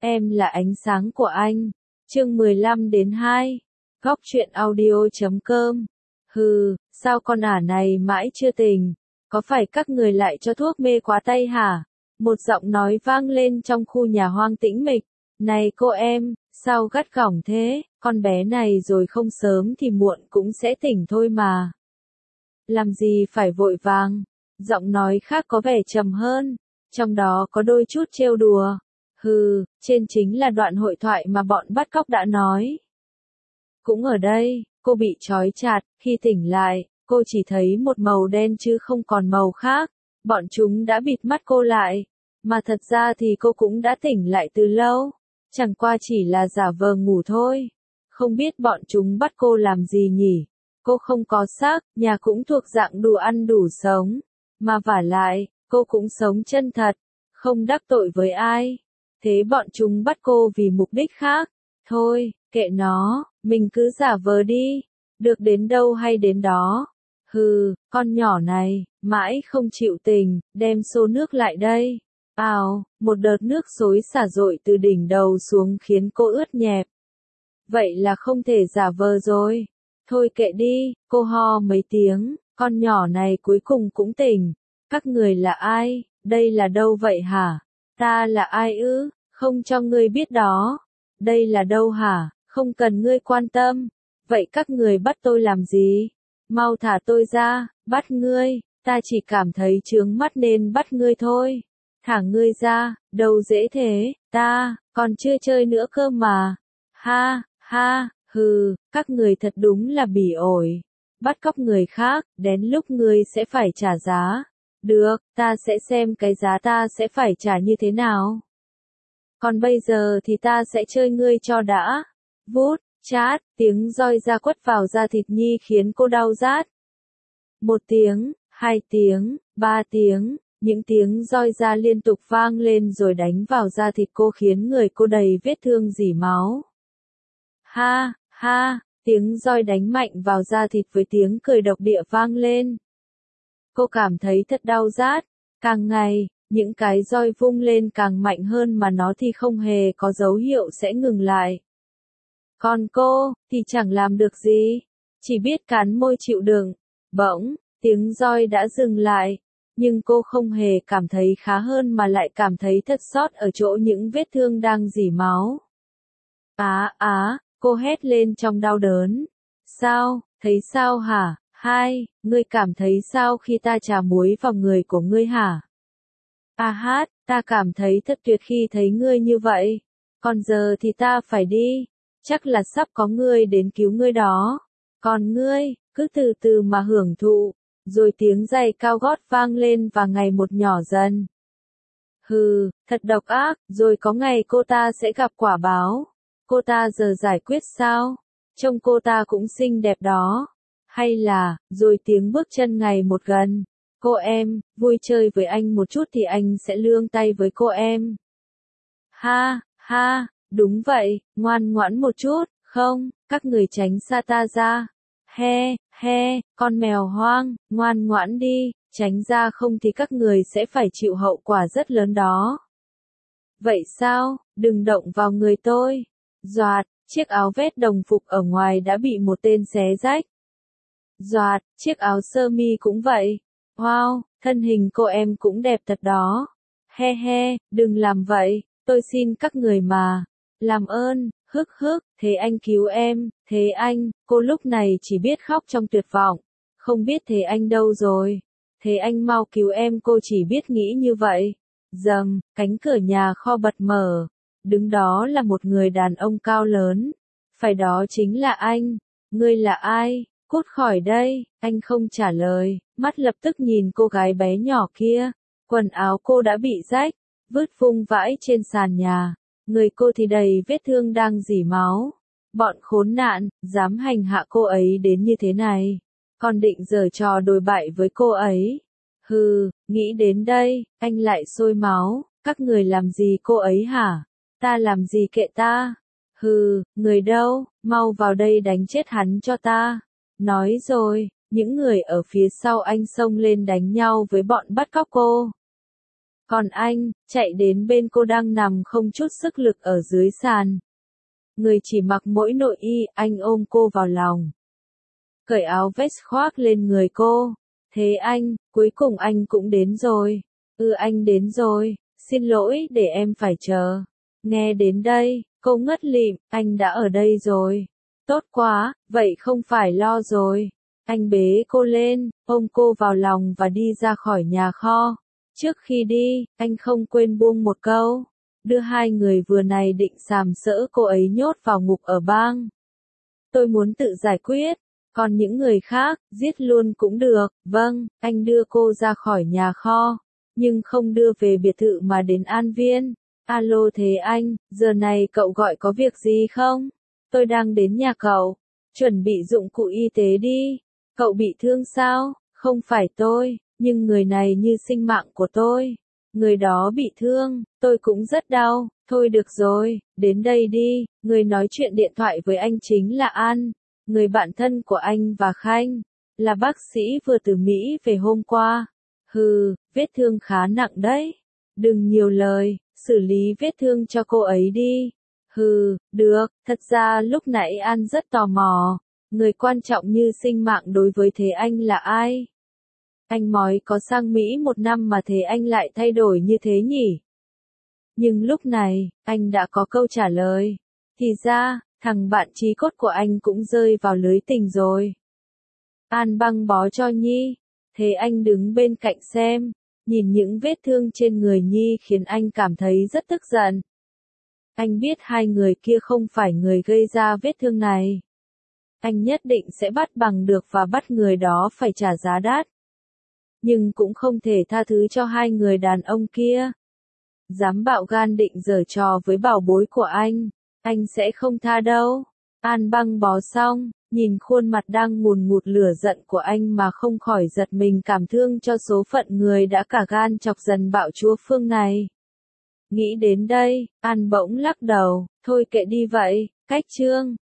Em là ánh sáng của anh. Chương 15-2. Góc truyện audio.com. Hừ, sao con ả này mãi chưa tỉnh? Có phải các người lại cho thuốc mê quá tay hả? Một giọng nói vang lên trong khu nhà hoang tĩnh mịch. Này cô em, sao gắt gỏng thế? Con bé này rồi không sớm thì muộn cũng sẽ tỉnh thôi mà. Làm gì phải vội vàng? Giọng nói khác có vẻ trầm hơn, trong đó có đôi chút trêu đùa. Hừ, trên chính là đoạn hội thoại mà bọn bắt cóc đã nói. Cũng ở đây, cô bị trói chặt, khi tỉnh lại, cô chỉ thấy một màu đen chứ không còn màu khác. Bọn chúng đã bịt mắt cô lại, mà thật ra thì cô cũng đã tỉnh lại từ lâu, chẳng qua chỉ là giả vờ ngủ thôi. Không biết bọn chúng bắt cô làm gì nhỉ? Cô không có xác, nhà cũng thuộc dạng đủ ăn đủ sống, mà vả lại, cô cũng sống chân thật, không đắc tội với ai. Thế bọn chúng bắt cô vì mục đích khác. Thôi, kệ nó, mình cứ giả vờ đi, được đến đâu hay đến đó. Hừ, con nhỏ này, mãi không chịu tình, đem xô nước lại đây. Ào, một đợt nước xối xả dội từ đỉnh đầu xuống khiến cô ướt nhẹp. Vậy là không thể giả vờ rồi. Thôi kệ đi, cô ho mấy tiếng, con nhỏ này cuối cùng cũng tỉnh. Các người là ai, đây là đâu vậy hả? Ta là ai ư, không cho ngươi biết đó. Đây là đâu hả, không cần ngươi quan tâm. Vậy các người bắt tôi làm gì? Mau thả tôi ra, bắt ngươi, ta chỉ cảm thấy chướng mắt nên bắt ngươi thôi. Thả ngươi ra, đâu dễ thế, ta, còn chưa chơi nữa cơ mà. Ha, ha, hừ, các người thật đúng là bỉ ổi. Bắt cóc người khác, đến lúc ngươi sẽ phải trả giá. Được, ta sẽ xem cái giá ta sẽ phải trả như thế nào. Còn bây giờ thì ta sẽ chơi ngươi cho đã. Vút, chát, tiếng roi da quất vào da thịt Nhi khiến cô đau rát. 1 tiếng, 2 tiếng, 3 tiếng, những tiếng roi da liên tục vang lên rồi đánh vào da thịt cô khiến người cô đầy vết thương rỉ máu. Ha, ha, tiếng roi đánh mạnh vào da thịt với tiếng cười độc địa vang lên. Cô cảm thấy thật đau rát, càng ngày, những cái roi vung lên càng mạnh hơn mà nó thì không hề có dấu hiệu sẽ ngừng lại. Còn cô, thì chẳng làm được gì, chỉ biết cắn môi chịu đựng. Bỗng, tiếng roi đã dừng lại, nhưng cô không hề cảm thấy khá hơn mà lại cảm thấy thật xót ở chỗ những vết thương đang rỉ máu. Cô hét lên trong đau đớn. Sao, thấy sao hả? Hai, ngươi cảm thấy sao khi ta chà muối vào người của ngươi hả? Ta cảm thấy thật tuyệt khi thấy ngươi như vậy. Còn giờ thì ta phải đi. Chắc là sắp có ngươi đến cứu ngươi đó. Còn ngươi, cứ từ từ mà hưởng thụ. Rồi tiếng giày cao gót vang lên và ngày một nhỏ dần. Hừ, thật độc ác, rồi có ngày cô ta sẽ gặp quả báo. Cô ta giờ giải quyết sao? Trông cô ta cũng xinh đẹp đó. Hay là, rồi tiếng bước chân ngày một gần. Cô em, vui chơi với anh một chút thì anh sẽ lương tay với cô em. Ha, ha, đúng vậy, ngoan ngoãn một chút, không, các người tránh xa ta ra. He, con mèo hoang, ngoan ngoãn đi, tránh ra không thì các người sẽ phải chịu hậu quả rất lớn đó. Vậy sao, đừng động vào người tôi. Doạt, chiếc áo vest đồng phục ở ngoài đã bị một tên xé rách. Doạt, chiếc áo sơ mi cũng vậy. Wow, thân hình cô em cũng đẹp thật đó. He, đừng làm vậy, tôi xin các người mà. Làm ơn, thế anh cứu em, thế anh, cô lúc này chỉ biết khóc trong tuyệt vọng. Không biết thế anh đâu rồi. Thế anh mau cứu em, cô chỉ biết nghĩ như vậy. Dầm, cánh cửa nhà kho bật mở. Đứng đó là một người đàn ông cao lớn. Phải đó chính là anh. Ngươi là ai? Cút khỏi đây, anh không trả lời, mắt lập tức nhìn cô gái bé nhỏ kia. Quần áo cô đã bị rách, vứt vung vãi trên sàn nhà. Người cô thì đầy vết thương đang rỉ máu. Bọn khốn nạn, dám hành hạ cô ấy đến như thế này. Còn định giở trò đồi bại với cô ấy. Hừ, nghĩ đến đây, anh lại sôi máu. Các người làm gì cô ấy hả? Ta làm gì kệ ta? Hừ, người đâu, mau vào đây đánh chết hắn cho ta. Nói rồi, những người ở phía sau anh xông lên đánh nhau với bọn bắt cóc cô. Còn anh, chạy đến bên cô đang nằm không chút sức lực ở dưới sàn. Người chỉ mặc mỗi nội y, anh ôm cô vào lòng. Cởi áo vest khoác lên người cô. Thế anh, cuối cùng anh cũng đến rồi. Anh đến rồi, xin lỗi để em phải chờ. Nghe đến đây, cô ngất lịm, anh đã ở đây rồi. Tốt quá, vậy không phải lo rồi. Anh bế cô lên, ôm cô vào lòng và đi ra khỏi nhà kho. Trước khi đi, anh không quên buông một câu. Đưa hai người vừa này định sàm sỡ cô ấy nhốt vào ngục ở bang. Tôi muốn tự giải quyết, còn những người khác, giết luôn cũng được. Vâng, anh đưa cô ra khỏi nhà kho, nhưng không đưa về biệt thự mà đến An Viên. Alo thế anh, giờ này cậu gọi có việc gì không? Tôi đang đến nhà cậu, chuẩn bị dụng cụ y tế đi. Cậu bị thương sao? Không phải tôi, nhưng người này như sinh mạng của tôi. Người đó bị thương, tôi cũng rất đau. Thôi được rồi, đến đây đi. Người nói chuyện điện thoại với anh chính là An, người bạn thân của anh và Khanh, là bác sĩ vừa từ Mỹ về hôm qua. Vết thương khá nặng đấy. Đừng nhiều lời, xử lý vết thương cho cô ấy đi. Được, thật ra lúc nãy An rất tò mò. Người quan trọng như sinh mạng đối với Thế Anh là ai? Anh mói có sang Mỹ 1 năm mà Thế Anh lại thay đổi như thế nhỉ? Nhưng lúc này, anh đã có câu trả lời. Thì ra, thằng bạn chí cốt của anh cũng rơi vào lưới tình rồi. An băng bó cho Nhi. Thế Anh đứng bên cạnh xem, nhìn những vết thương trên người Nhi khiến anh cảm thấy rất tức giận. Anh biết hai người kia không phải người gây ra vết thương này. Anh nhất định sẽ bắt bằng được và bắt người đó phải trả giá đắt. Nhưng cũng không thể tha thứ cho hai người đàn ông kia. Dám bạo gan định giở trò với bảo bối của anh sẽ không tha đâu. An băng bó xong, nhìn khuôn mặt đang ngùn ngụt lửa giận của anh mà không khỏi giật mình cảm thương cho số phận người đã cả gan chọc dần bạo chúa Phương này. Nghĩ đến đây, An bỗng lắc đầu, thôi kệ đi vậy, cách chương.